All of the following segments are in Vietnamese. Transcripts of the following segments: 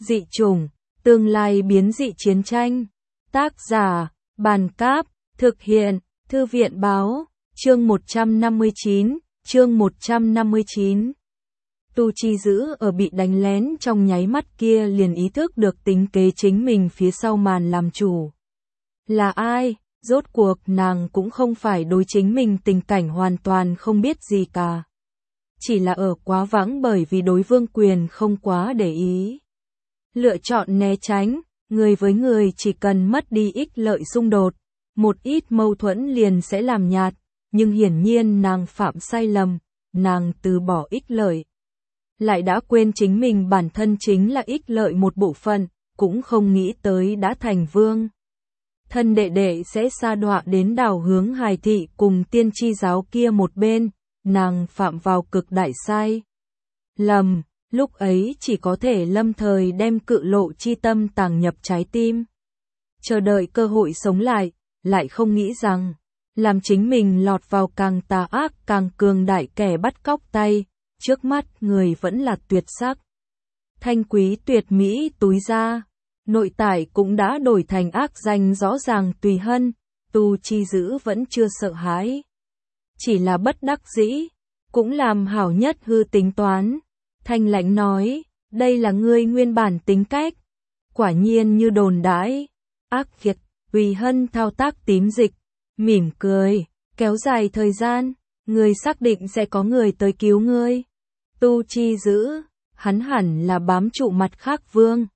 Dị chủng, tương lai biến dị chiến tranh. Tác giả, Bàn Cáp, thực hiện, Thư viện Báo, chương 159. Tu Chi Dữ ở bị đánh lén trong nháy mắt kia liền ý thức được tính kế chính mình phía sau màn làm chủ. Là ai? Rốt cuộc nàng cũng không phải đối chính mình tình cảnh hoàn toàn không biết gì cả. Chỉ là ở quá vãng bởi vì đối Vương Quyền không quá để ý. Lựa chọn né tránh, người với người chỉ cần mất đi ích lợi xung đột, một ít mâu thuẫn liền sẽ làm nhạt, nhưng hiển nhiên nàng phạm sai lầm, nàng từ bỏ ích lợi. Lại đã quên chính mình bản thân chính là ích lợi một bộ phận, cũng không nghĩ tới đã thành vương. Thân đệ đệ sẽ sa đọa đến đảo hướng Hải thị cùng tiên tri giáo kia một bên, nàng phạm vào cực đại sai lầm, lúc ấy chỉ có thể lâm thời đem Cự Lộ chi tâm tàng nhập trái tim. Chờ đợi cơ hội sống lại không nghĩ rằng, làm chính mình lọt vào càng tà ác càng cường đại kẻ bắt cóc tay, trước mắt người vẫn là tuyệt sắc. Thanh quý tuyệt mỹ túi ra, nội tại cũng đã đổi thành ác danh rõ ràng Tùy Hân, Tu Chi Dữ vẫn chưa sợ hãi. Chỉ là bất đắc dĩ, cũng làm hảo nhất hư tính toán. Thanh lãnh nói, đây là ngươi nguyên bản tính cách. Quả nhiên như đồn đãi, ác nghiệt. Tùy Hân thao tác tím dịch, mỉm cười, kéo dài thời gian, ngươi xác định sẽ có người tới cứu ngươi. Tu Chi Dữ, hắn hẳn là bám trụ mặt khác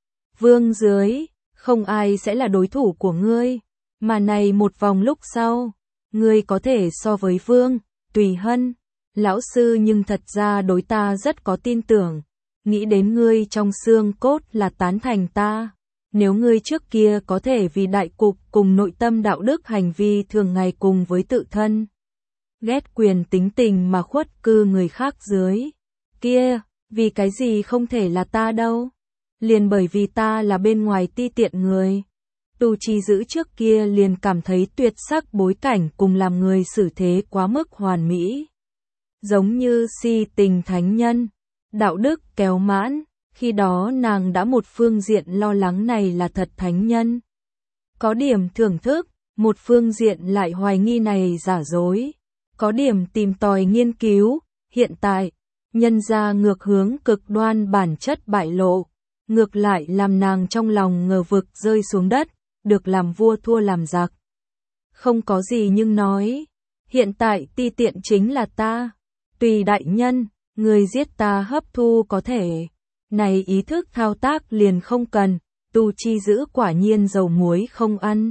vương dưới, không ai sẽ là đối thủ của ngươi, mà này một vòng lúc sau, ngươi có thể so với vương. Tùy Hân, lão sư nhưng thật ra đối ta rất có tin tưởng, nghĩ đến ngươi trong xương cốt là tán thành ta. Nếu ngươi trước kia có thể vì đại cục cùng nội tâm đạo đức hành vi thường ngày cùng với tự thân, ghét quyền tính tình mà khuất cư người khác dưới, kia, vì cái gì không thể là ta đâu? Liền bởi vì ta là bên ngoài ti tiện người. Tu Chi Dữ trước kia liền cảm thấy tuyệt sắc bối cảnh cùng làm người xử thế quá mức hoàn mỹ. Giống như si tình thánh nhân, đạo đức kéo mãn. Khi đó nàng đã một phương diện lo lắng này là thật thánh nhân. Có điểm thưởng thức, một phương diện lại hoài nghi này giả dối. Có điểm tìm tòi nghiên cứu, hiện tại, nhân ra ngược hướng cực đoan bản chất bại lộ. Ngược lại làm nàng trong lòng ngờ vực rơi xuống đất, được làm vua thua làm giặc. Không có gì nhưng nói, hiện tại ti tiện chính là ta. Tùy đại nhân, người giết ta hấp thu có thể. Này ý thức thao tác liền không cần, Tu Chi Dữ quả nhiên dầu muối không ăn.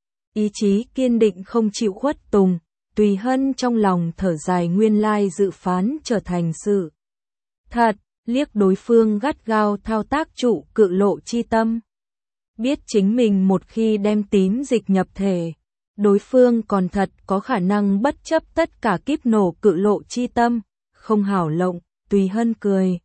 Ý chí kiên định không chịu khuất tùng, Tùy Hân trong lòng thở dài nguyên lai dự phán trở thành sự thật, liếc đối phương gắt gao thao tác trụ Cự Lộ chi tâm. Biết chính mình một khi đem tím dịch nhập thể, đối phương còn thật có khả năng bất chấp tất cả kíp nổ Cự Lộ chi tâm, không hảo lộng. Tùy Hân cười,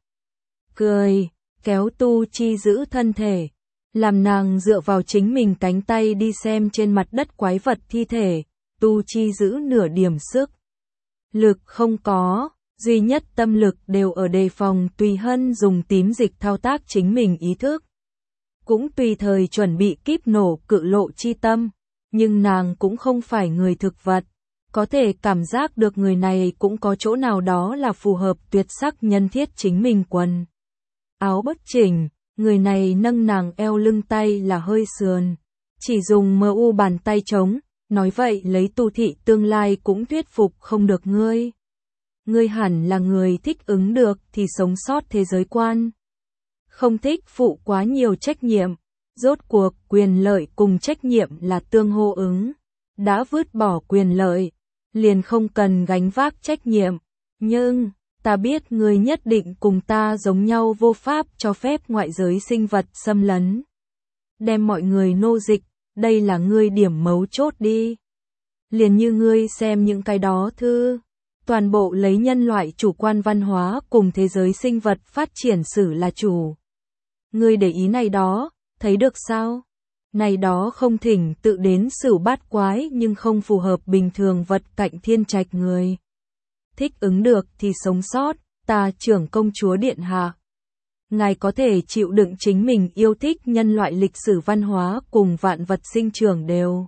kéo Tu Chi Dữ thân thể, làm nàng dựa vào chính mình cánh tay đi xem trên mặt đất quái vật thi thể. Tu Chi Dữ nửa điểm sức lực không có, duy nhất tâm lực đều ở đề phòng Tùy Hân dùng tím dịch thao tác chính mình ý thức. Cũng tùy thời chuẩn bị kíp nổ Cự Lộ chi tâm, nhưng nàng cũng không phải người thực vật, có thể cảm giác được người này cũng có chỗ nào đó là phù hợp tuyệt sắc nhân thiết chính mình quần. Áo bất chỉnh, người này nâng nàng eo lưng tay là hơi sườn, chỉ dùng mu bàn tay trống, nói vậy lấy Tu thị tương lai cũng thuyết phục không được ngươi. Ngươi hẳn là người thích ứng được thì sống sót thế giới quan. Không thích phụ quá nhiều trách nhiệm, rốt cuộc quyền lợi cùng trách nhiệm là tương hô ứng. Đã vứt bỏ quyền lợi, liền không cần gánh vác trách nhiệm, nhưng ta biết ngươi nhất định cùng ta giống nhau vô pháp cho phép ngoại giới sinh vật xâm lấn. Đem mọi người nô dịch, đây là ngươi điểm mấu chốt đi. Liền như ngươi xem những cái đó thư, toàn bộ lấy nhân loại chủ quan văn hóa cùng thế giới sinh vật phát triển sử là chủ. Ngươi để ý này đó, thấy được sao? Này đó không thỉnh tự đến sử bát quái nhưng không phù hợp bình thường vật cạnh thiên trạch người. Thích ứng được thì sống sót, ta trưởng công chúa điện hạ. ngài có thể chịu đựng chính mình yêu thích nhân loại lịch sử văn hóa cùng vạn vật sinh trưởng đều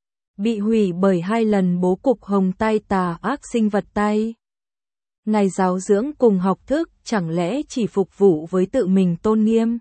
bị hủy bởi 2 lần bố cục hồng tai tà ác sinh vật tay. Ngài giáo dưỡng cùng học thức chẳng lẽ chỉ phục vụ với tự mình tôn nghiêm,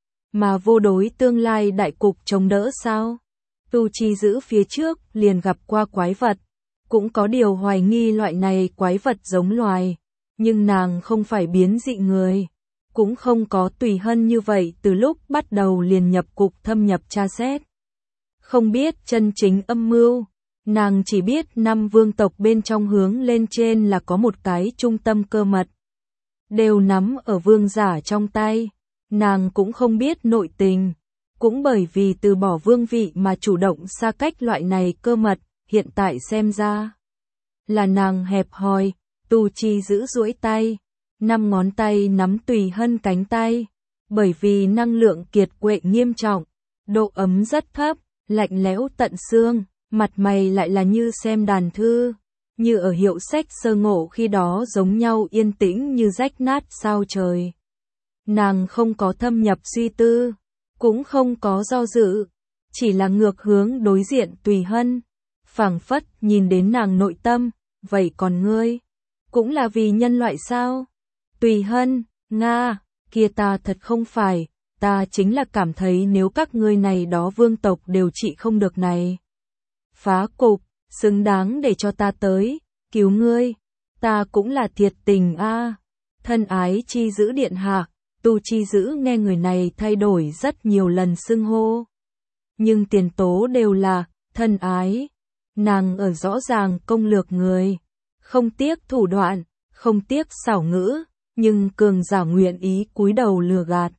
mà vô đối tương lai đại cục chống đỡ sao? Tu Chi Dữ phía trước liền gặp qua quái vật, cũng có điều hoài nghi loại này quái vật giống loài, nhưng nàng không phải biến dị người, cũng không có Tùy Hân như vậy từ lúc bắt đầu liền nhập cục thâm nhập tra xét. Không biết chân chính âm mưu, nàng chỉ biết 5 vương tộc bên trong hướng lên trên là có một cái trung tâm cơ mật, đều nắm ở vương giả trong tay, nàng cũng không biết nội tình, cũng bởi vì từ bỏ vương vị mà chủ động xa cách loại này cơ mật, hiện tại xem ra là nàng hẹp hòi. Tu Chi Dữ duỗi tay, 5 ngón tay nắm Tùy Hân cánh tay, bởi vì năng lượng kiệt quệ nghiêm trọng, độ ấm rất thấp, lạnh lẽo tận xương, mặt mày lại là như xem đàn thư, như ở hiệu sách sơ ngộ khi đó giống nhau yên tĩnh như rách nát sao trời. Nàng không có thâm nhập suy tư, cũng không có do dự, chỉ là ngược hướng đối diện Tùy Hân, phảng phất nhìn đến nàng nội tâm, vậy còn ngươi, cũng là vì nhân loại sao? Tùy Hân, Nga, kia ta thật không phải, ta chính là cảm thấy nếu các ngươi này đó vương tộc đều trị không được này. Phá cục, xứng đáng để cho ta tới, cứu ngươi, ta cũng là thiệt tình a. Thân ái Chi Dữ điện hạ, Tu Chi Dữ nghe người này thay đổi rất nhiều lần xưng hô. Nhưng tiền tố đều là, thân ái, nàng ở rõ ràng công lược người, không tiếc thủ đoạn, không tiếc xảo ngữ, nhưng cường giả nguyện ý cúi đầu lừa gạt.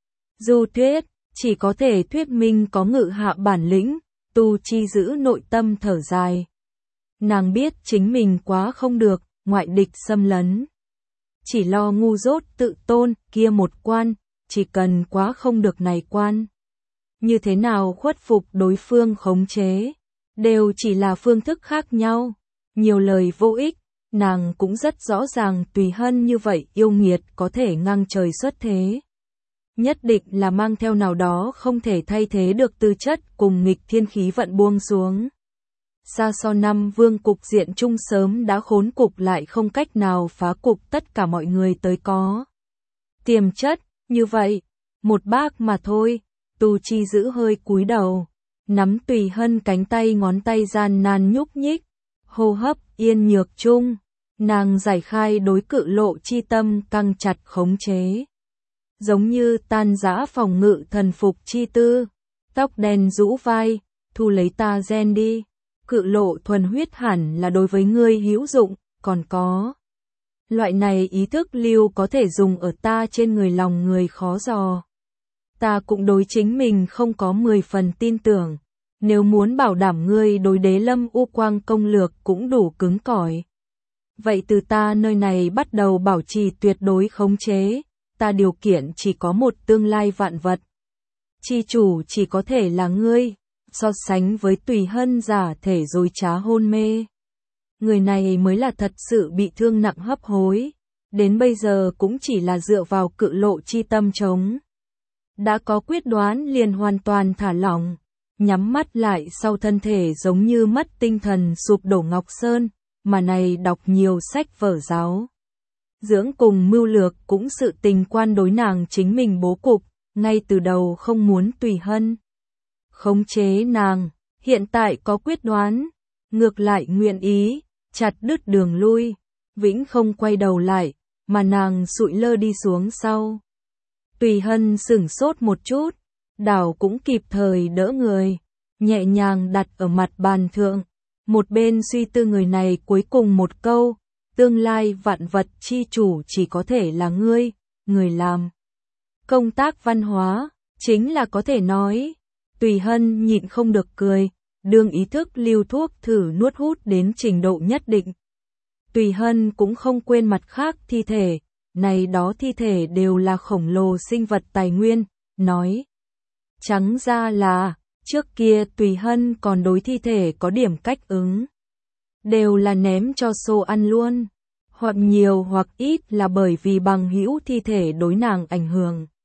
Du thuyết, chỉ có thể thuyết minh có ngự hạ bản lĩnh, Tu Chi Dữ nội tâm thở dài. Nàng biết chính mình quá không được, ngoại địch xâm lấn. Chỉ lo ngu dốt tự tôn, kia một quan, chỉ cần quá không được này quan. Như thế nào khuất phục đối phương khống chế, đều chỉ là phương thức khác nhau, nhiều lời vô ích. Nàng cũng rất rõ ràng Tùy Hân như vậy yêu nghiệt có thể ngang trời xuất thế. Nhất định là mang theo nào đó không thể thay thế được tư chất cùng nghịch thiên khí vận buông xuống. Xa so 5 vương cục diện chung sớm đã khốn cục lại không cách nào phá cục tất cả mọi người tới có. Tiềm chất, như vậy, một bác mà thôi, Tu Chi Dữ hơi cúi đầu, nắm Tùy Hân cánh tay ngón tay gian nan nhúc nhích, hô hấp yên nhược chung. Nàng giải khai đối cự lộ chi tâm căng chặt khống chế. Giống như tan rã phòng ngự thần phục chi tư, tóc đen rũ vai, thu lấy ta gen đi. Cự lộ thuần huyết hẳn là đối với ngươi hữu dụng, còn có. Loại này ý thức lưu có thể dùng ở ta trên người lòng người khó dò. Ta cũng đối chính mình không có 10 phần tin tưởng, nếu muốn bảo đảm ngươi đối đế lâm u quang công lược cũng đủ cứng cỏi. Vậy từ ta nơi này bắt đầu bảo trì tuyệt đối khống chế, ta điều kiện chỉ có một tương lai vạn vật. Chi chủ chỉ có thể là ngươi, so sánh với Tùy Hân giả thể dối trá hôn mê. Người này mới là thật sự bị thương nặng hấp hối, đến bây giờ cũng chỉ là dựa vào cự lộ chi tâm chống. Đã có quyết đoán liền hoàn toàn thả lỏng, nhắm mắt lại sau thân thể giống như mất tinh thần sụp đổ ngọc sơn. Mà này đọc nhiều sách vở giáo dưỡng cùng mưu lược cũng sự tình quan đối nàng chính mình bố cục, ngay từ đầu không muốn Tùy Hân khống chế nàng, hiện tại có quyết đoán, ngược lại nguyện ý, chặt đứt đường lui, vĩnh không quay đầu lại, mà nàng sụi lơ đi xuống sau. Tùy Hân sửng sốt một chút, đảo cũng kịp thời đỡ người, nhẹ nhàng đặt ở mặt bàn thượng. Một bên suy tư người này cuối cùng một câu, tương lai vạn vật chi chủ chỉ có thể là ngươi, người làm. Công tác văn hóa, chính là có thể nói. Tùy Hân nhịn không được cười, đương ý thức lưu thuốc thử nuốt hút đến trình độ nhất định. Tùy Hân cũng không quên mặt khác thi thể, này đó thi thể đều là khổng lồ sinh vật tài nguyên, nói. Trắng ra là, trước kia Tùy Hân còn đối thi thể có điểm cách ứng. Đều là ném cho xô ăn luôn, hoặc nhiều hoặc ít là bởi vì bằng hữu thi thể đối nàng ảnh hưởng.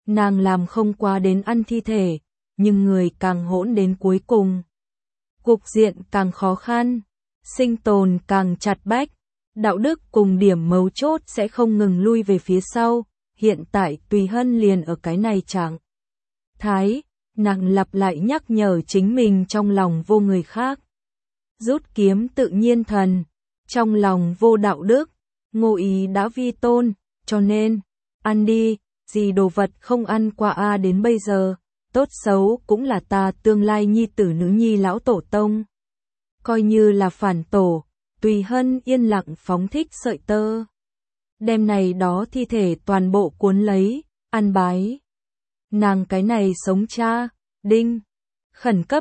nàng làm không quá đến ăn thi thể, nhưng người càng hỗn đến cuối cùng. Cục diện càng khó khăn, sinh tồn càng chặt bách, đạo đức cùng điểm mấu chốt sẽ không ngừng lui về phía sau, hiện tại Tùy Hân liền ở cái này trạng thái, nàng lặp lại nhắc nhở chính mình trong lòng vô người khác. Rút kiếm tự nhiên thần, trong lòng vô đạo đức, Ngô Ý đã vi tôn, cho nên, ăn đi, gì đồ vật không ăn qua a đến bây giờ, tốt xấu cũng là ta tương lai nhi tử nữ nhi lão tổ tông. Coi như là phản tổ, Tùy Hân yên lặng phóng thích sợi tơ. Đem này đó thi thể toàn bộ cuốn lấy, ăn bái. Nàng cái này sống cha, đinh. Khẩn cấp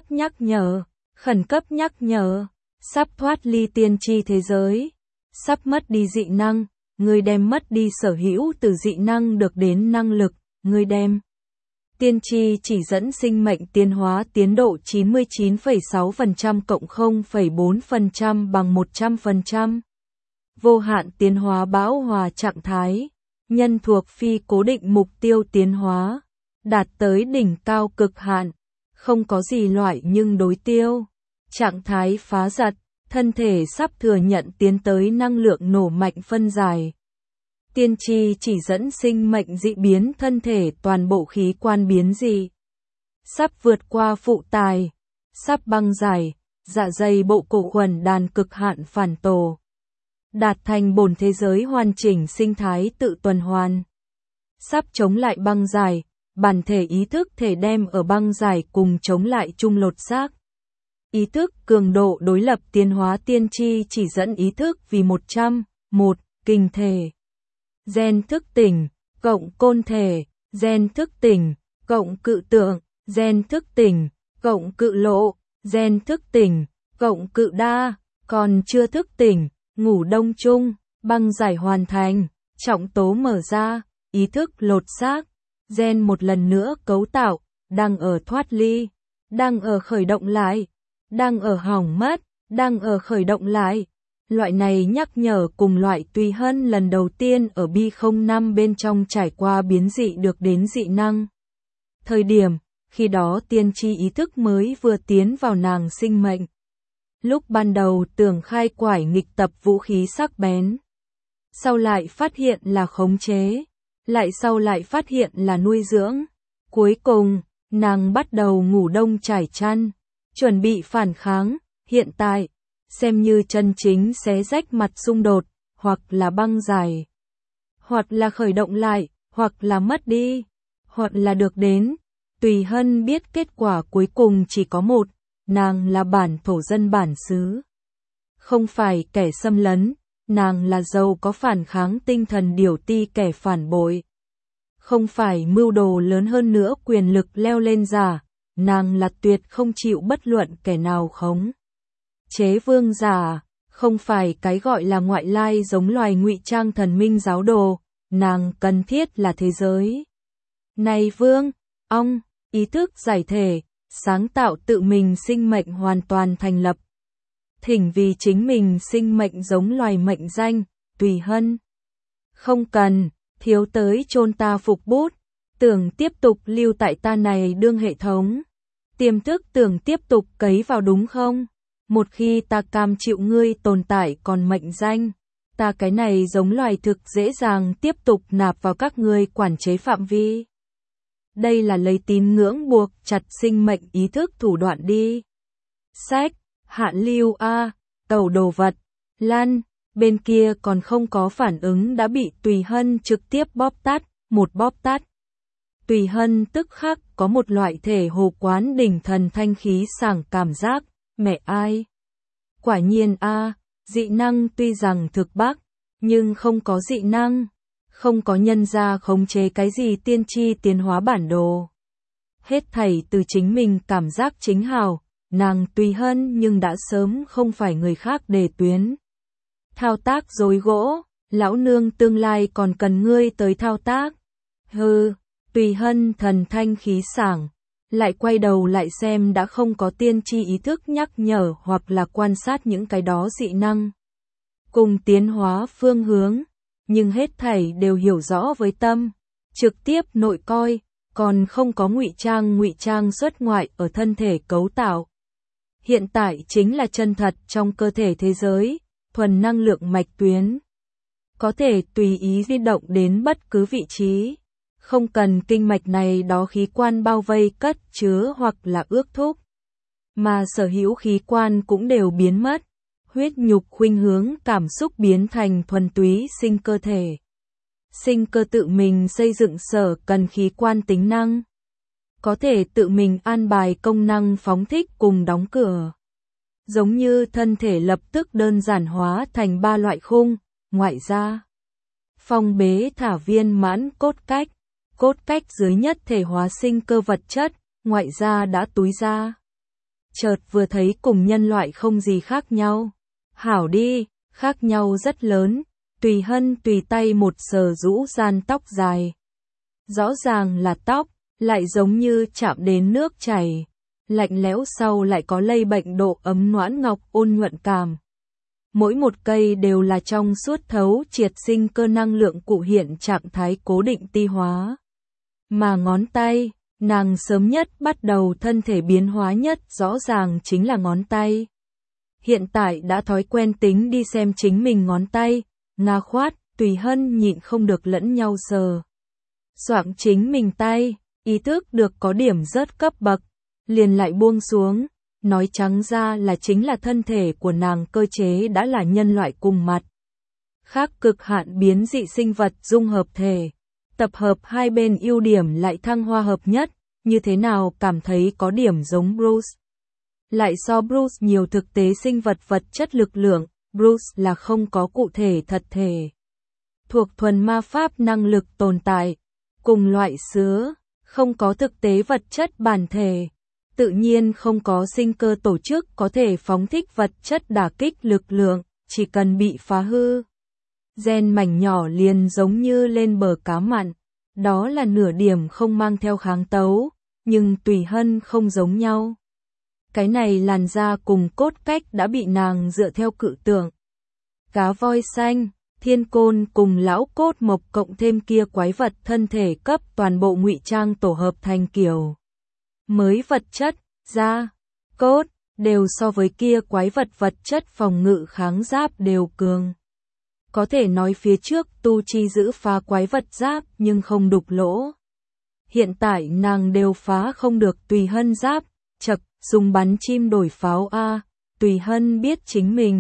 nhắc nhở, sắp thoát ly tiên tri thế giới, sắp mất đi dị năng, người đem mất đi sở hữu từ dị năng được đến năng lực, người đem. Tiên tri chỉ dẫn sinh mệnh tiến hóa tiến độ 99,6% cộng 0,4% bằng 100%. Vô hạn tiến hóa bão hòa trạng thái, nhân thuộc phi cố định mục tiêu tiến hóa, đạt tới đỉnh cao cực hạn, không có gì loại nhưng đối tiêu. Trạng thái phá giật, thân thể sắp thừa nhận tiến tới năng lượng nổ mạnh phân giải. Tiên tri chỉ dẫn sinh mệnh dị biến thân thể toàn bộ khí quan biến dị. Sắp vượt qua phụ tài, sắp băng giải, dạ dày bộ cổ khuẩn đàn cực hạn phản tổ. Đạt thành bổn thế giới hoàn chỉnh sinh thái tự tuần hoàn. Sắp chống lại băng giải, bản thể ý thức thể đem ở băng giải cùng chống lại chung lột xác. Ý thức cường độ đối lập tiến hóa tiên tri chỉ dẫn ý thức vì 101 kinh thể. Gen thức tỉnh, cộng côn thể, gen thức tỉnh, cộng cự tượng, gen thức tỉnh, cộng cự lộ, gen thức tỉnh, cộng cự đa, còn chưa thức tỉnh, ngủ đông chung, băng giải hoàn thành, trọng tố mở ra, ý thức lột xác, gen một lần nữa cấu tạo, đang ở thoát ly, đang ở khởi động lại, đang ở hỏng mất, đang ở khởi động lại. Loại này nhắc nhở cùng loại Tùy Hân lần đầu tiên ở Bi-05 bên trong trải qua biến dị được đến dị năng. Thời điểm, khi đó tiên tri ý thức mới vừa tiến vào nàng sinh mệnh. Lúc ban đầu tưởng khai quải nghịch tập vũ khí sắc bén. Sau lại phát hiện là khống chế. Lại sau lại phát hiện là nuôi dưỡng. Cuối cùng, nàng bắt đầu ngủ đông trải chăn. Chuẩn bị phản kháng, hiện tại. Xem như chân chính xé rách mặt xung đột, hoặc là băng giải, hoặc là khởi động lại, hoặc là mất đi, hoặc là được đến. Tùy Hân biết kết quả cuối cùng chỉ có một, nàng là bản thổ dân bản xứ. Không phải kẻ xâm lấn, nàng là giàu có phản kháng tinh thần điều ti kẻ phản bội. Không phải mưu đồ lớn hơn nữa quyền lực leo lên giả, nàng là tuyệt không chịu bất luận kẻ nào khống chế vương giả, không phải cái gọi là ngoại lai giống loài ngụy trang thần minh giáo đồ, nàng cần thiết là thế giới. Này vương, ong, ý thức giải thể, sáng tạo tự mình sinh mệnh hoàn toàn thành lập. Thỉnh vì chính mình sinh mệnh giống loài mệnh danh, Tùy Hân. Không cần, thiếu tới chôn ta phục bút, tưởng tiếp tục lưu tại ta này đương hệ thống. Tiềm thức tưởng tiếp tục cấy vào đúng không? Một khi ta cam chịu ngươi tồn tại còn mệnh danh, ta cái này giống loài thực dễ dàng tiếp tục nạp vào các ngươi quản chế phạm vi. Đây là lấy tín ngưỡng buộc chặt sinh mệnh ý thức thủ đoạn đi. Sách, hạn lưu A, tẩu đồ vật, lăn, bên kia còn không có phản ứng đã bị Tùy Hân trực tiếp bóp tắt, một bóp tắt. Tùy Hân tức khắc có một loại thể hồ quán đỉnh thần thanh khí sảng cảm giác. Mẹ ai? Quả nhiên a, dị năng tuy rằng thực bác, nhưng không có dị năng, không có nhân ra khống chế cái gì tiên tri tiến hóa bản đồ. Hết thảy từ chính mình cảm giác chính hào, nàng Tùy Hân nhưng đã sớm không phải người khác đề tuyến. Thao tác dối gỗ, lão nương tương lai còn cần ngươi tới thao tác. Hừ, Tùy Hân thần thanh khí sảng. Lại quay đầu lại xem đã không có tiên tri ý thức nhắc nhở hoặc là quan sát những cái đó dị năng. Cùng tiến hóa phương hướng, nhưng hết thảy đều hiểu rõ với tâm, trực tiếp nội coi, còn không có ngụy trang xuất ngoại ở thân thể cấu tạo. Hiện tại chính là chân thật trong cơ thể thế giới, thuần năng lượng mạch tuyến. Có thể tùy ý di động đến bất cứ vị trí. Không cần kinh mạch này đó khí quan bao vây cất chứa hoặc là ước thúc. Mà sở hữu khí quan cũng đều biến mất. Huyết nhục khuynh hướng cảm xúc biến thành thuần túy sinh cơ thể. Sinh cơ tự mình xây dựng sở cần khí quan tính năng. Có thể tự mình an bài công năng phóng thích cùng đóng cửa. Giống như thân thể lập tức đơn giản hóa thành 3 loại khung, ngoại gia, phong bế thả viên mãn cốt cách dưới nhất thể hóa sinh cơ vật chất, ngoại gia đã túi ra. Chợt vừa thấy cùng nhân loại không gì khác nhau. Hảo đi, khác nhau rất lớn, tùy hân tùy tay một sờ rũ gian tóc dài. Rõ ràng là tóc, lại giống như chạm đến nước chảy. Lạnh lẽo sau lại có lây bệnh độ ấm noãn ngọc ôn nhuận cảm. Mỗi một cây đều là trong suốt thấu triệt sinh cơ năng lượng cụ hiện trạng thái cố định ti hóa. Mà ngón tay, nàng sớm nhất bắt đầu thân thể biến hóa nhất rõ ràng chính là ngón tay. Hiện tại đã thói quen tính đi xem chính mình ngón tay, nga khoát, tùy hân nhịn không được lẫn nhau sờ. Soạng chính mình tay, ý thức được có điểm rớt cấp bậc, liền lại buông xuống, nói trắng ra là chính là thân thể của nàng cơ chế đã là nhân loại cùng mặt. Khác cực hạn biến dị sinh vật dung hợp thể, tập hợp hai bên ưu điểm lại thăng hoa hợp nhất, như thế nào cảm thấy có điểm giống Bruce. Lại so Bruce nhiều thực tế sinh vật vật chất lực lượng, Bruce là không có cụ thể thật thể. Thuộc thuần ma pháp năng lực tồn tại, cùng loại sứa, không có thực tế vật chất bản thể. Tự nhiên không có sinh cơ tổ chức có thể phóng thích vật chất đả kích lực lượng, chỉ cần bị phá hư. Gen mảnh nhỏ liền giống như lên bờ cá mặn, đó là nửa điểm không mang theo kháng tấu, nhưng tùy hân không giống nhau. Cái này làn da cùng cốt cách đã bị nàng dựa theo cự tượng. Cá voi xanh, thiên côn cùng lão cốt mộc cộng thêm kia quái vật thân thể cấp toàn bộ ngụy trang tổ hợp thành kiểu mới vật chất, da, cốt, đều so với kia quái vật vật chất phòng ngự kháng giáp đều cường. Có thể nói phía trước tu chi giữ phá quái vật giáp nhưng không đục lỗ. Hiện tại nàng đều phá không được tùy hân giáp, chật, dùng bắn chim đổi pháo A, tùy hân biết chính mình.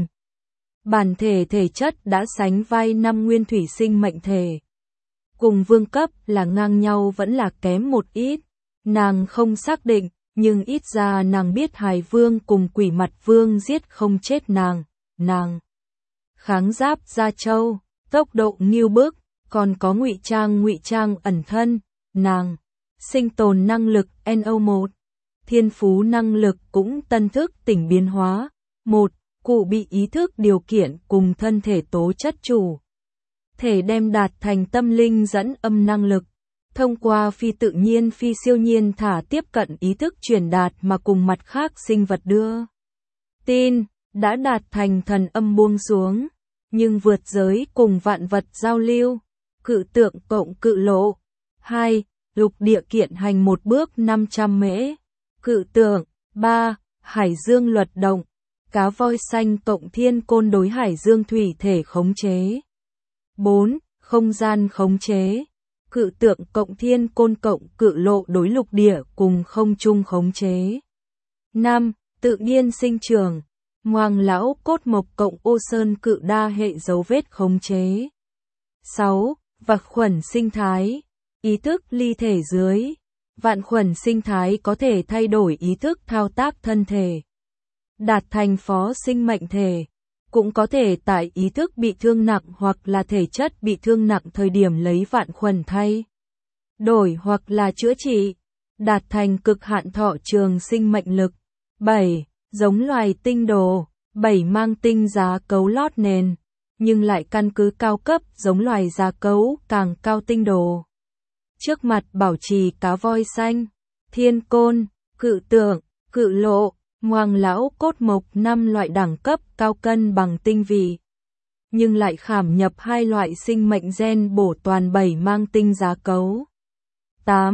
Bản thể thể chất đã sánh vai 5 nguyên thủy sinh mệnh thể. Cùng vương cấp là ngang nhau vẫn là kém một ít, nàng không xác định, nhưng ít ra nàng biết hài vương cùng quỷ mặt vương giết không chết nàng. Kháng giáp da trâu, tốc độ nghiêu bức, còn có ngụy trang ẩn thân, nàng. Sinh tồn năng lực NO1, thiên phú năng lực cũng tân thức tỉnh biến hóa. 1. Cụ bị ý thức điều kiện cùng thân thể tố chất chủ. Thể đem đạt thành tâm linh dẫn âm năng lực. Thông qua phi tự nhiên phi siêu nhiên thả tiếp cận ý thức truyền đạt mà cùng mặt khác sinh vật đưa tin, đã đạt thành thần âm buông xuống, nhưng vượt giới cùng vạn vật giao lưu, cự tượng cộng cự lộ. 2. Lục địa kiện hành một bước 500 mễ, cự tượng. 3. Hải dương luật động, cá voi xanh cộng thiên côn đối hải dương thủy thể khống chế. 4. Không gian khống chế, cự tượng cộng thiên côn cộng cự lộ đối lục địa cùng không trung khống chế. 5. Tự nhiên sinh trưởng, ngoằng lão cốt mộc cộng ô sơn cự đa hệ dấu vết khống chế. 6. Vạn khuẩn sinh thái, ý thức ly thể dưới. Vạn khuẩn sinh thái có thể thay đổi ý thức thao tác thân thể, đạt thành phó sinh mệnh thể, cũng có thể tại ý thức bị thương nặng hoặc là thể chất bị thương nặng thời điểm lấy vạn khuẩn thay đổi hoặc là chữa trị, đạt thành cực hạn thọ trường sinh mệnh lực. 7. Giống loài tinh đồ, 7 mang tinh giá cấu lót nền, nhưng lại căn cứ cao cấp giống loài giá cấu càng cao tinh đồ. Trước mặt bảo trì cá voi xanh, thiên côn, cự tượng, cự lộ, ngoằng lão cốt mộc 5 loại đẳng cấp cao cân bằng tinh vị. Nhưng lại khảm nhập 2 loại sinh mệnh gen bổ toàn 7 mang tinh giá cấu. 8.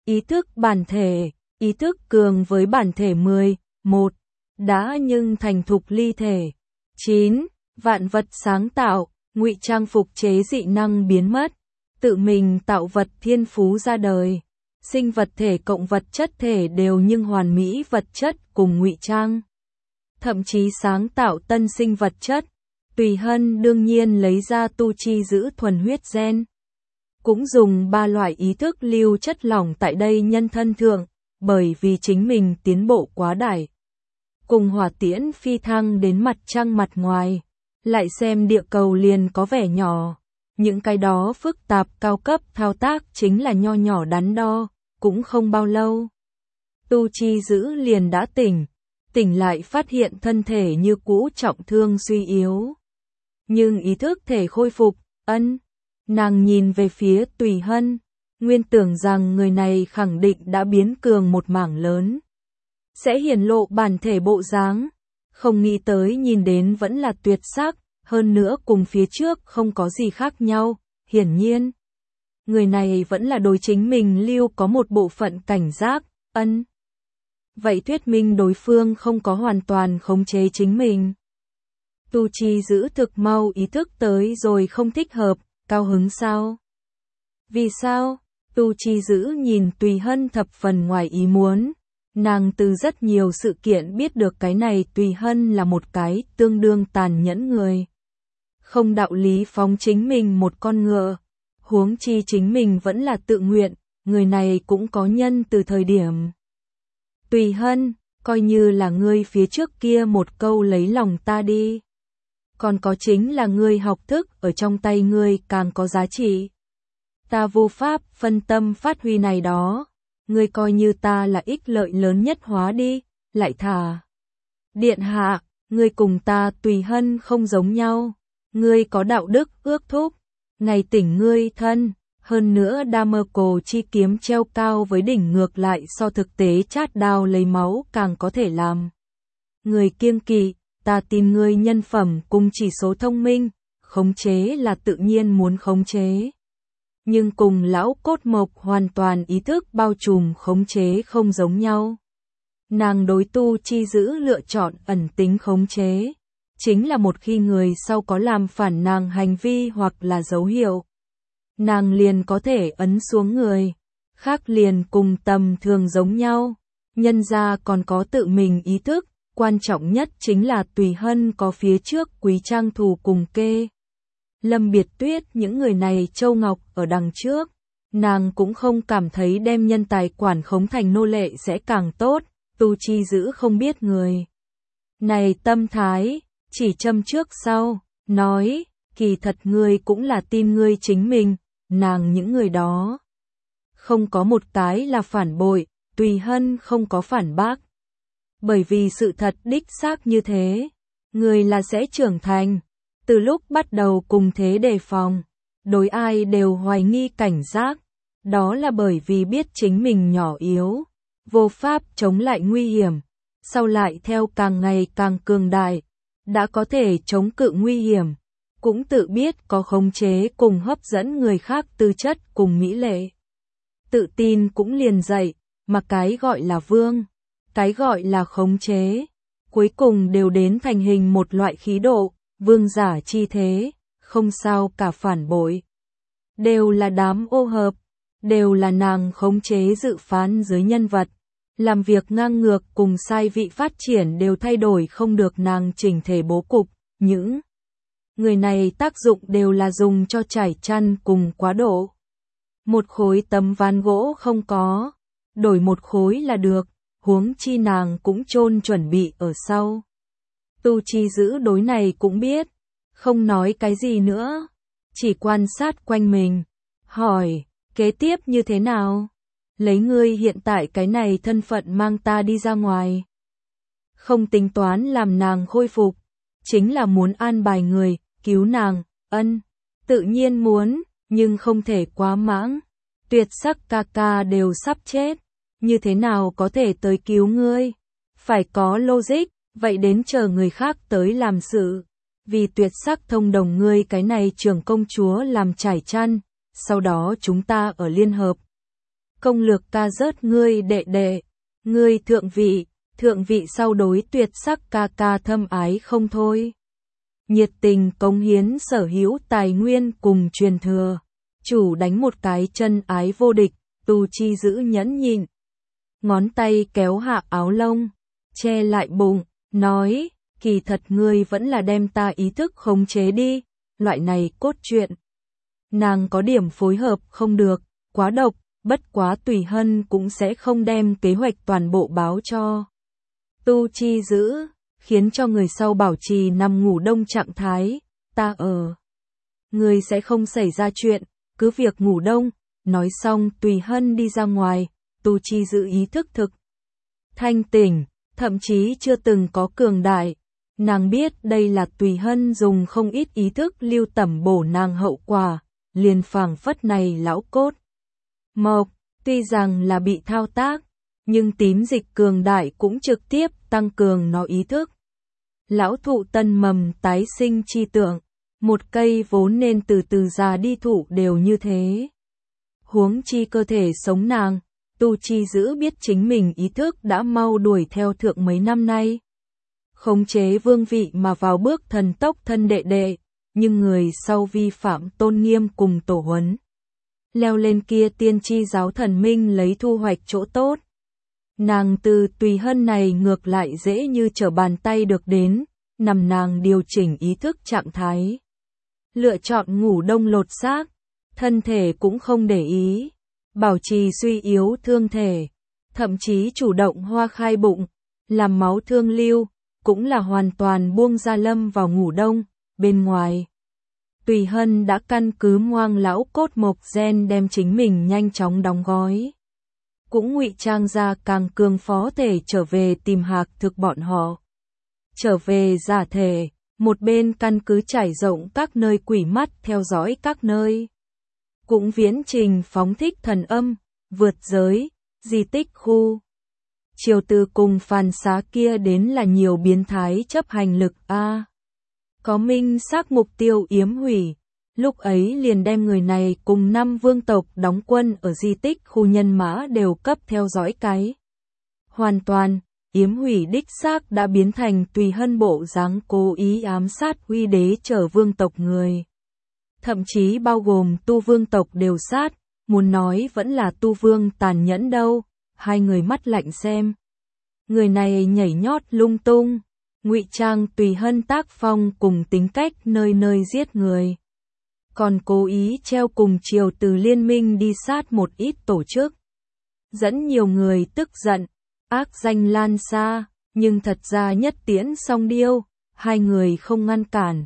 Ý thức bản thể, ý thức cường với bản thể 11, đã nhưng thành thục ly thể. 9. Vạn vật sáng tạo, ngụy trang phục chế dị năng biến mất, tự mình tạo vật thiên phú ra đời. Sinh vật thể cộng vật chất thể đều nhưng hoàn mỹ vật chất cùng ngụy trang. Thậm chí sáng tạo tân sinh vật chất. Tùy Hân đương nhiên lấy ra tu chi giữ thuần huyết gen. Cũng dùng 3 loại ý thức lưu chất lỏng tại đây nhân thân thượng, bởi vì chính mình tiến bộ quá đại. Cùng hỏa tiễn phi thăng đến mặt trăng mặt ngoài, lại xem địa cầu liền có vẻ nhỏ. Những cái đó phức tạp cao cấp thao tác chính là nho nhỏ đắn đo, cũng không bao lâu. Tu chi giữ liền đã tỉnh lại phát hiện thân thể như cũ trọng thương suy yếu. Nhưng ý thức thể khôi phục, nàng nhìn về phía Tùy Hân, nguyên tưởng rằng người này khẳng định đã biến cường một mảng lớn. Sẽ hiển lộ bản thể bộ dáng, không nghĩ tới nhìn đến vẫn là tuyệt sắc, hơn nữa cùng phía trước không có gì khác nhau, hiển nhiên. Người này vẫn là đối chính mình lưu có một bộ phận cảnh giác, Vậy thuyết minh đối phương không có hoàn toàn khống chế chính mình. Tu chi giữ thực mau ý thức tới rồi không thích hợp, cao hứng sao? Vì sao? Tu chi giữ nhìn Tùy Hân thập phần ngoài ý muốn. Nàng từ rất nhiều sự kiện biết được cái này Tùy Hân là một cái tương đương tàn nhẫn người. Không đạo lý phóng chính mình một con ngựa. Huống chi chính mình vẫn là tự nguyện, người này cũng có nhân từ thời điểm. Tùy Hân, coi như là ngươi phía trước kia một câu lấy lòng ta đi. Còn có chính là ngươi học thức ở trong tay ngươi càng có giá trị. Ta vô pháp phân tâm phát huy này đó. Ngươi coi như ta là ích lợi lớn nhất hóa đi, lại thả. Điện hạ, ngươi cùng ta Tùy Hân không giống nhau. Ngươi có đạo đức ước thúc. Ngày tỉnh ngươi thân, hơn nữa đa mơ cổ chi kiếm treo cao với đỉnh ngược lại so thực tế chát đao lấy máu càng có thể làm. Người kiêng kỵ, ta tin ngươi nhân phẩm cùng chỉ số thông minh, khống chế là tự nhiên muốn khống chế. Nhưng cùng lão cốt mộc hoàn toàn ý thức bao trùm khống chế không giống nhau. Nàng đối tu chi giữ lựa chọn ẩn tính khống chế. Chính là một khi người sau có làm phản nàng hành vi hoặc là dấu hiệu. Nàng liền có thể ấn xuống người. Khác liền cùng tầm thường giống nhau. Nhân ra còn có tự mình ý thức. Quan trọng nhất chính là Tùy Hân có phía trước Quý Trang thù cùng kê. Lâm Biệt Tuyết những người này châu ngọc ở đằng trước. Nàng cũng không cảm thấy đem nhân tài quản khống thành nô lệ sẽ càng tốt. Tu chi giữ không biết người này tâm thái. Chỉ châm trước sau, nói, kỳ thật ngươi cũng là tin ngươi chính mình, nàng những người đó. Không có một cái là phản bội, Tùy Hân không có phản bác. Bởi vì sự thật đích xác như thế, người là sẽ trưởng thành. Từ lúc bắt đầu cùng thế đề phòng, đối ai đều hoài nghi cảnh giác. Đó là bởi vì biết chính mình nhỏ yếu, vô pháp chống lại nguy hiểm. Sau lại theo càng ngày càng cường đại. Đã có thể chống cự nguy hiểm, cũng tự biết có khống chế cùng hấp dẫn người khác tư chất cùng mỹ lệ. Tự tin cũng liền dậy, mà cái gọi là vương, cái gọi là khống chế, cuối cùng đều đến thành hình một loại khí độ, vương giả chi thế, không sao cả phản bội. Đều là đám ô hợp, đều là nàng khống chế dự phán dưới nhân vật. Làm việc ngang ngược cùng sai vị phát triển đều thay đổi không được nàng chỉnh thể bố cục, những người này tác dụng đều là dùng cho trải chăn cùng quá độ. Một khối tấm ván gỗ không có, đổi một khối là được, huống chi nàng cũng chôn chuẩn bị ở sau. Tu chi giữ đối này cũng biết, không nói cái gì nữa, chỉ quan sát quanh mình, hỏi, kế tiếp như thế nào? Lấy ngươi hiện tại cái này thân phận mang ta đi ra ngoài. Không tính toán làm nàng khôi phục, chính là muốn an bài người, cứu nàng, tự nhiên muốn, nhưng không thể quá mãng. Tuyệt sắc ca ca đều sắp chết, như thế nào có thể tới cứu ngươi? Phải có logic, vậy đến chờ người khác tới làm sự. Vì tuyệt sắc thông đồng ngươi cái này trưởng công chúa làm trải chăn, sau đó chúng ta ở liên hợp. công lược ca rớt ngươi đệ đệ, ngươi thượng vị sau đối tuyệt sắc ca ca thâm ái không thôi. Nhiệt tình cống hiến sở hữu tài nguyên cùng truyền thừa, chủ đánh một cái chân ái vô địch, Tu Chi giữ nhẫn nhịn. Ngón tay kéo hạ áo lông, che lại bụng, nói, kỳ thật ngươi vẫn là đem ta ý thức khống chế đi, loại này cốt truyện. Nàng có điểm phối hợp không được, quá độc, bất quá Tùy Hân cũng sẽ không đem kế hoạch toàn bộ báo cho Tu Chi giữ, khiến cho người sau bảo trì nằm ngủ đông trạng thái, ta ở. Người sẽ không xảy ra chuyện, cứ việc ngủ đông, nói xong Tùy Hân đi ra ngoài, Tu Chi giữ ý thức thực. Thanh tỉnh, thậm chí chưa từng có cường đại. Nàng biết đây là Tùy Hân dùng không ít ý thức lưu tẩm bổ nàng hậu quả, liền phảng phất này lão cốt. Mộc, tuy rằng là bị thao tác, nhưng tím dịch cường đại cũng trực tiếp tăng cường nó ý thức. Lão thụ tân mầm tái sinh chi tượng, một cây vốn nên từ từ già đi thụ đều như thế. Huống chi cơ thể sống nàng, Tu Chi giữ biết chính mình ý thức đã mau đuổi theo thượng mấy năm nay. Khống chế vương vị mà vào bước thần tốc thân đệ đệ, nhưng người sau vi phạm tôn nghiêm cùng tổ huấn. Leo lên kia tiên tri giáo thần minh lấy thu hoạch chỗ tốt. Nàng từ Tùy Hân này ngược lại dễ như trở bàn tay được đến, nằm nàng điều chỉnh ý thức trạng thái. Lựa chọn ngủ đông lột xác, thân thể cũng không để ý, bảo trì suy yếu thương thể, thậm chí chủ động hoa khai bụng, làm máu thương lưu, cũng là hoàn toàn buông ra lâm vào ngủ đông, bên ngoài. Tùy Hân đã căn cứ ngoang lão cốt mộc gen đem chính mình nhanh chóng đóng gói. Cũng ngụy trang ra càng cường phó thể trở về tìm hạc thực bọn họ. Trở về giả thể, một bên căn cứ trải rộng các nơi quỷ mắt theo dõi các nơi. Cũng viễn trình phóng thích thần âm, vượt giới, di tích khu. Triều Từ cùng phàn xá kia đến là nhiều biến thái chấp hành lực a. Có minh xác mục tiêu yếm hủy, lúc ấy liền đem người này cùng 5 vương tộc đóng quân ở di tích khu nhân mã đều cấp theo dõi cái. Hoàn toàn, yếm hủy đích xác đã biến thành Tùy Hân bộ dáng cố ý ám sát Huy đế trở vương tộc người. Thậm chí bao gồm tu vương tộc đều sát, muốn nói vẫn là tu vương tàn nhẫn đâu, hai người mắt lạnh xem. Người này nhảy nhót lung tung, ngụy trang Tùy Hân tác phong cùng tính cách nơi nơi giết người. Còn cố ý treo cùng Triều Từ liên minh đi sát một ít tổ chức. Dẫn nhiều người tức giận, ác danh lan xa, nhưng thật ra nhất tiễn song điêu, hai người không ngăn cản.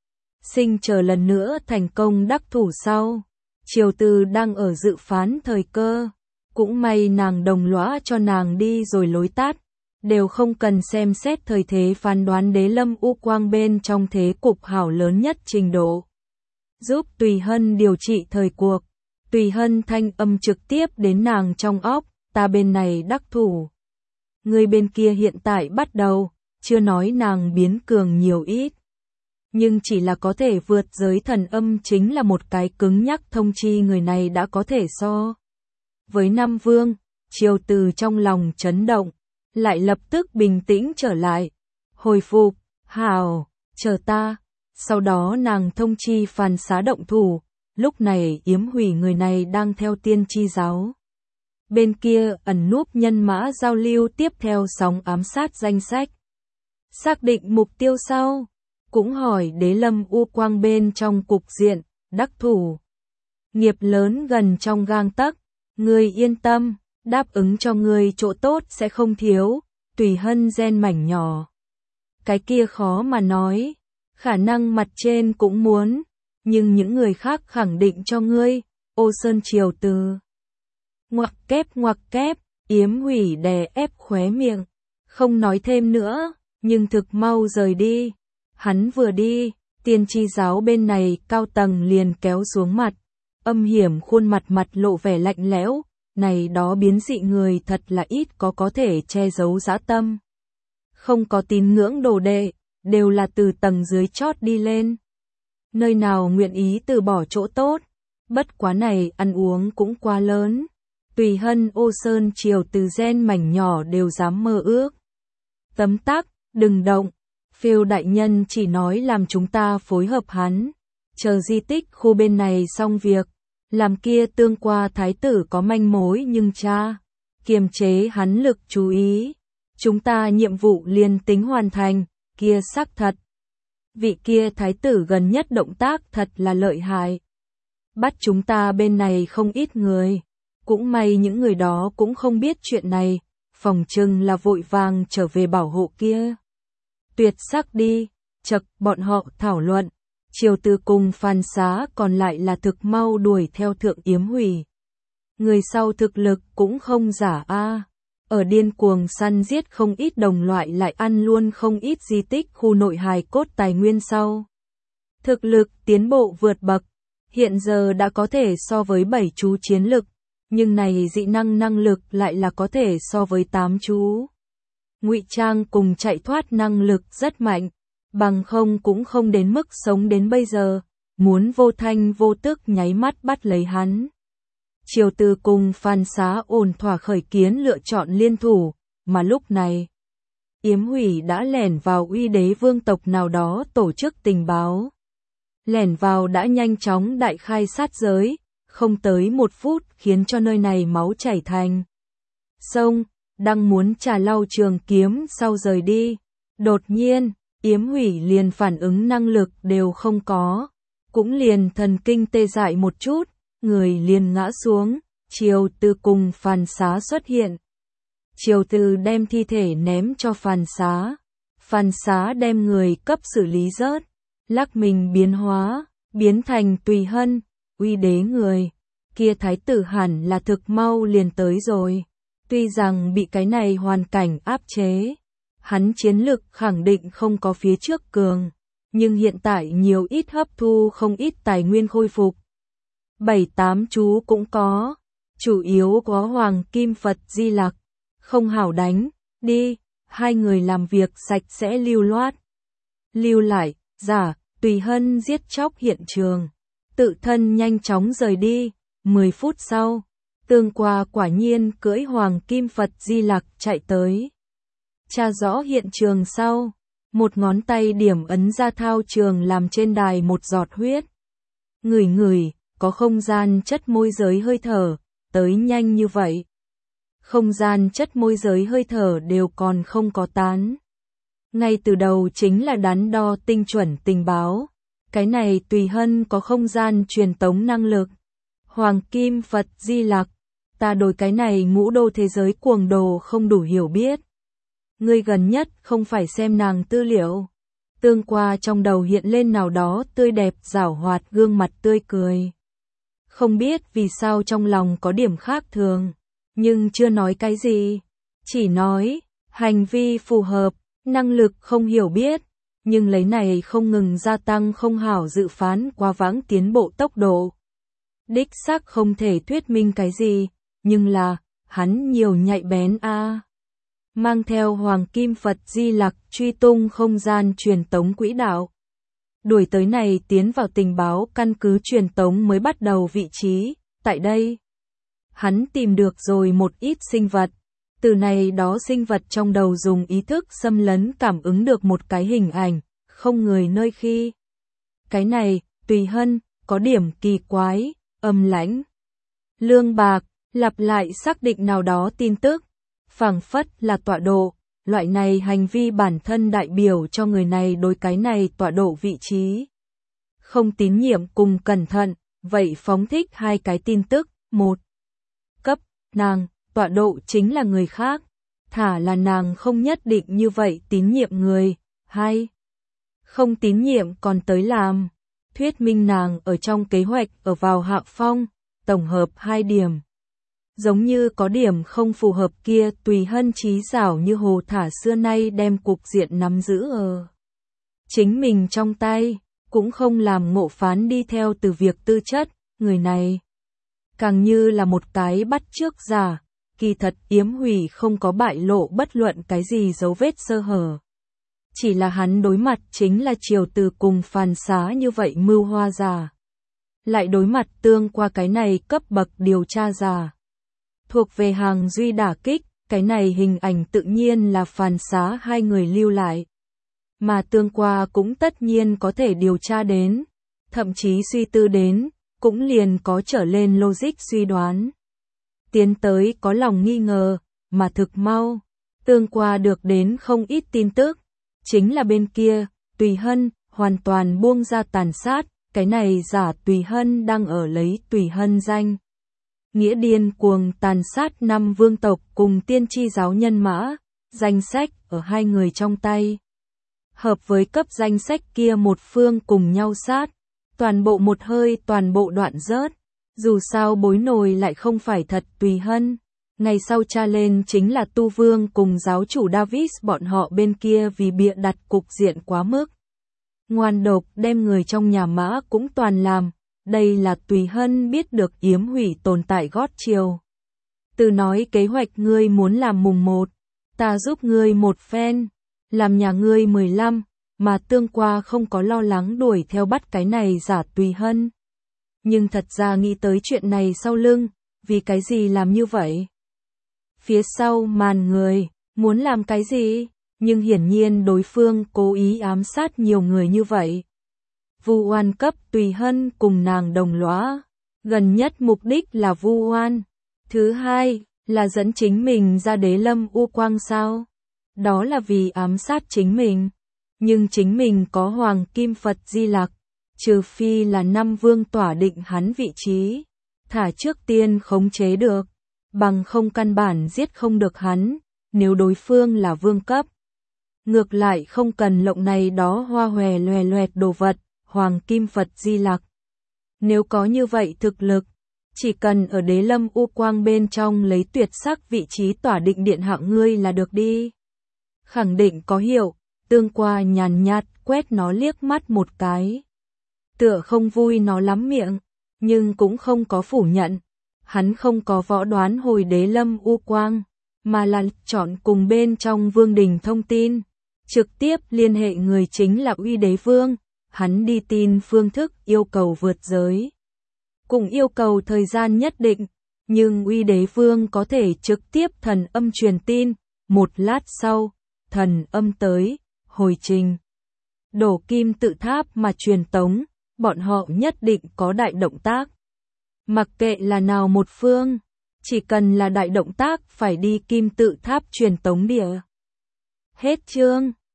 Sinh chờ lần nữa thành công đắc thủ sau, Triều Từ đang ở dự phán thời cơ, cũng may nàng đồng lõa cho nàng đi rồi lối tát, đều không cần xem xét thời thế phán đoán đế lâm u quang bên trong thế cục hảo lớn nhất trình độ. Giúp Tùy Hân điều trị thời cuộc, Tùy Hân thanh âm trực tiếp đến nàng trong óc, ta bên này đắc thủ. Người bên kia hiện tại bắt đầu, chưa nói nàng biến cường nhiều ít. Nhưng chỉ là có thể vượt giới thần âm chính là một cái cứng nhắc thông chi người này đã có thể so. Với Nam Vương, Triều Từ trong lòng chấn động, lại lập tức bình tĩnh trở lại. Hồi phục, hào, chờ ta. Sau đó nàng thông chi phàn xá động thủ, lúc này yếm hủy người này đang theo tiên tri giáo. Bên kia ẩn núp nhân mã giao lưu tiếp theo sóng ám sát danh sách. Xác định mục tiêu sau, cũng hỏi đế lâm u quang bên trong cục diện, đắc thủ. Nghiệp lớn gần trong gang tấc, ngươi yên tâm, đáp ứng cho ngươi chỗ tốt sẽ không thiếu, Tùy Hân gen mảnh nhỏ. Cái kia khó mà nói, khả năng mặt trên cũng muốn, nhưng những người khác khẳng định cho ngươi, Ô Sơn Triều Từ. Ngoặc kép, yếm hủy đè ép khóe miệng, không nói thêm nữa, nhưng thực mau rời đi. Hắn vừa đi, tiên tri giáo bên này cao tầng liền kéo xuống mặt, âm hiểm khuôn mặt lộ vẻ lạnh lẽo, này đó biến dị người thật là ít có thể che giấu dã tâm. Không có tín ngưỡng đồ đệ, đều là từ tầng dưới chót đi lên. Nơi nào nguyện ý từ bỏ chỗ tốt, bất quá này ăn uống cũng quá lớn. Tùy Hân ô sơn triều từ gen mảnh nhỏ đều dám mơ ước. Tấm tắc, đừng động, Phiêu đại nhân chỉ nói làm chúng ta phối hợp hắn, chờ di tích khu bên này xong việc, làm kia tương qua thái tử có manh mối nhưng kiềm chế hắn lực chú ý. Chúng ta nhiệm vụ liền tính hoàn thành, kia xác thật. Vị kia thái tử gần nhất động tác thật là lợi hại. Bắt chúng ta bên này không ít người. Cũng may những người đó cũng không biết chuyện này, phòng trừng là vội vàng trở về bảo hộ kia. Tuyệt sắc đi, chật bọn họ thảo luận. Triều Từ cùng Phan Xá còn lại là thực mau đuổi theo Thượng Yếm Hủy. Người sau thực lực cũng không giả a, ở điên cuồng săn giết không ít đồng loại lại ăn luôn không ít di tích khu nội hài cốt tài nguyên sau. Thực lực tiến bộ vượt bậc, hiện giờ đã có thể so với 7 chú chiến lực, nhưng này dị năng lực lại là có thể so với 8 chú. Ngụy trang cùng chạy thoát năng lực rất mạnh, bằng không cũng không đến mức sống đến bây giờ, muốn vô thanh vô tức nháy mắt bắt lấy hắn. Triều Từ cùng Phan Xá ổn thỏa khởi kiến lựa chọn liên thủ, mà lúc này, Yếm Hủy đã lẻn vào Uy Đế vương tộc nào đó tổ chức tình báo. Lẻn vào đã nhanh chóng đại khai sát giới, không tới 1 phút khiến cho nơi này máu chảy thành sông, đang muốn trà lau trường kiếm sau rời đi. Đột nhiên, Yếm Hủy liền phản ứng năng lực đều không có, cũng liền thần kinh tê dại một chút, người liền ngã xuống. Triều Từ cùng Phan Xá xuất hiện. Triều Từ đem thi thể ném cho Phan Xá đem người cấp xử lý rớt, lắc mình biến hóa, biến thành Tùy Hân, Uy Đế người. Kia thái tử hẳn là thực mau liền tới rồi. Tuy rằng bị cái này hoàn cảnh áp chế, hắn chiến lực khẳng định không có phía trước cường, nhưng hiện tại nhiều ít hấp thu không ít tài nguyên khôi phục. 7-8 chú cũng có, chủ yếu có Hoàng Kim Phật Di Lặc, không hảo đánh, đi, hai người làm việc sạch sẽ lưu loát. Lưu lại, giả, Tùy Hân giết chóc hiện trường, tự thân nhanh chóng rời đi. 10 phút sau, Tương Qua quả nhiên cưỡi Hoàng Kim Phật Di Lặc chạy tới. Tra rõ hiện trường sau, một ngón tay điểm ấn ra thao trường làm trên đài một giọt huyết. Ngửi, có không gian chất môi giới hơi thở, tới nhanh như vậy. Không gian chất môi giới hơi thở đều còn không có tán. Ngay từ đầu chính là đắn đo tinh chuẩn tình báo. Cái này Tùy Hân có không gian truyền tống năng lực. Hoàng Kim Phật Di Lặc, ta đối cái này ngũ đô thế giới cuồng đồ không đủ hiểu biết. Ngươi gần nhất không phải xem nàng tư liệu. Tương Qua trong đầu hiện lên nào đó tươi đẹp giảo hoạt gương mặt tươi cười. Không biết vì sao trong lòng có điểm khác thường, nhưng chưa nói cái gì. Chỉ nói, hành vi phù hợp, năng lực không hiểu biết, nhưng lấy này không ngừng gia tăng không hảo dự phán quá vãng tiến bộ tốc độ. Đích xác không thể thuyết minh cái gì, nhưng là, hắn nhiều nhạy bén a. Mang theo Hoàng Kim Phật Di Lặc truy tung không gian truyền tống quỹ đạo. Đuổi tới này tiến vào tình báo căn cứ truyền tống mới bắt đầu vị trí, tại đây. Hắn tìm được rồi một ít sinh vật, từ này đó sinh vật trong đầu dùng ý thức xâm lấn cảm ứng được một cái hình ảnh, không người nơi khi. Cái này, Tùy Hân, có điểm kỳ quái, âm lãnh. Lương bạc, lặp lại xác định nào đó tin tức, phảng phất là tọa độ, loại này hành vi bản thân đại biểu cho người này đối cái này tọa độ vị trí. Không tín nhiệm cùng cẩn thận, vậy phóng thích hai cái tin tức, một. Cấp, nàng, tọa độ chính là người khác, thả là nàng không nhất định như vậy tín nhiệm người, hai. Không tín nhiệm còn tới làm, thuyết minh nàng ở trong kế hoạch ở vào hạ phong, tổng hợp 2 điểm. Giống như có điểm không phù hợp kia Tùy Hân trí giảo như hồ thả xưa nay đem cục diện nắm giữ ở chính mình trong tay, cũng không làm ngộ phán đi theo từ việc tư chất, người này. Càng như là một cái bắt chước giả, kỳ thật Yếm Hủy không có bại lộ bất luận cái gì dấu vết sơ hở. Chỉ là hắn đối mặt chính là Triều Từ cùng Phan Xá như vậy mưu hoa giả. Lại đối mặt Tương Qua cái này cấp bậc điều tra giả. thuộc về hàng duy đả kích, cái này hình ảnh tự nhiên là phản xá hai người lưu lại. Mà Tương Qua cũng tất nhiên có thể điều tra đến, thậm chí suy tư đến, cũng liền có trở lên logic suy đoán. Tiến tới có lòng nghi ngờ, mà thực mau, Tương Qua được đến không ít tin tức, chính là bên kia, Tùy Hân, hoàn toàn buông ra tàn sát, cái này giả Tùy Hân đang ở lấy Tùy Hân danh. Nghĩa điên cuồng tàn sát 5 vương tộc cùng tiên tri giáo nhân mã, danh sách ở hai người trong tay. Hợp với cấp danh sách kia một phương cùng nhau sát, toàn bộ một hơi toàn bộ đoạn rớt, dù sao bối nồi lại không phải thật Tùy Hân. Ngày sau tra lên chính là Tu Vương cùng giáo chủ Davis bọn họ bên kia vì bịa đặt cục diện quá mức. Ngoan độc đem người trong nhà mã cũng toàn làm, đây là Tùy Hân biết được yếm hủy tồn tại gót chiều. Từ nói kế hoạch ngươi muốn làm mùng 1, ta giúp ngươi một phen, làm nhà ngươi 15, mà Tương Qua không có lo lắng đuổi theo bắt cái này giả Tùy Hân. Nhưng thật ra nghĩ tới chuyện này sau lưng, vì cái gì làm như vậy? Phía sau màn người, muốn làm cái gì? Nhưng hiển nhiên đối phương cố ý ám sát nhiều người như vậy. Vu oan cấp Tùy Hân cùng nàng đồng lõa. Gần nhất mục đích là vu oan. Thứ hai, là dẫn chính mình ra Đế Lâm U Quang sao? Đó là vì ám sát chính mình. Nhưng chính mình có Hoàng Kim Phật Di Lặc, trừ phi là 5 vương tỏa định hắn vị trí. Thả trước tiên khống chế được, bằng không căn bản giết không được hắn, nếu đối phương là vương cấp. Ngược lại không cần lộng này đó hoa hòe loè loẹt đồ vật, Hoàng Kim Phật Di Lặc. Nếu có như vậy thực lực, chỉ cần ở Đế Lâm U Quang bên trong lấy tuyệt sắc vị trí tỏa định điện hạ ngươi là được đi. Khẳng định có hiệu, Tương Qua nhàn nhạt quét nó liếc mắt một cái. Tựa không vui nó lắm miệng, nhưng cũng không có phủ nhận. Hắn không có võ đoán hồi Đế Lâm U Quang, mà là chọn cùng bên trong vương đình thông tin. Trực tiếp liên hệ người chính là Uy Đế Vương, hắn đi tin phương thức yêu cầu vượt giới. Cùng yêu cầu thời gian nhất định, nhưng Uy Đế Vương có thể trực tiếp thần âm truyền tin, một lát sau, thần âm tới, hồi trình. Đổ kim tự tháp mà truyền tống, bọn họ nhất định có đại động tác. Mặc kệ là nào một phương, chỉ cần là đại động tác phải đi kim tự tháp truyền tống địa. Hết chương.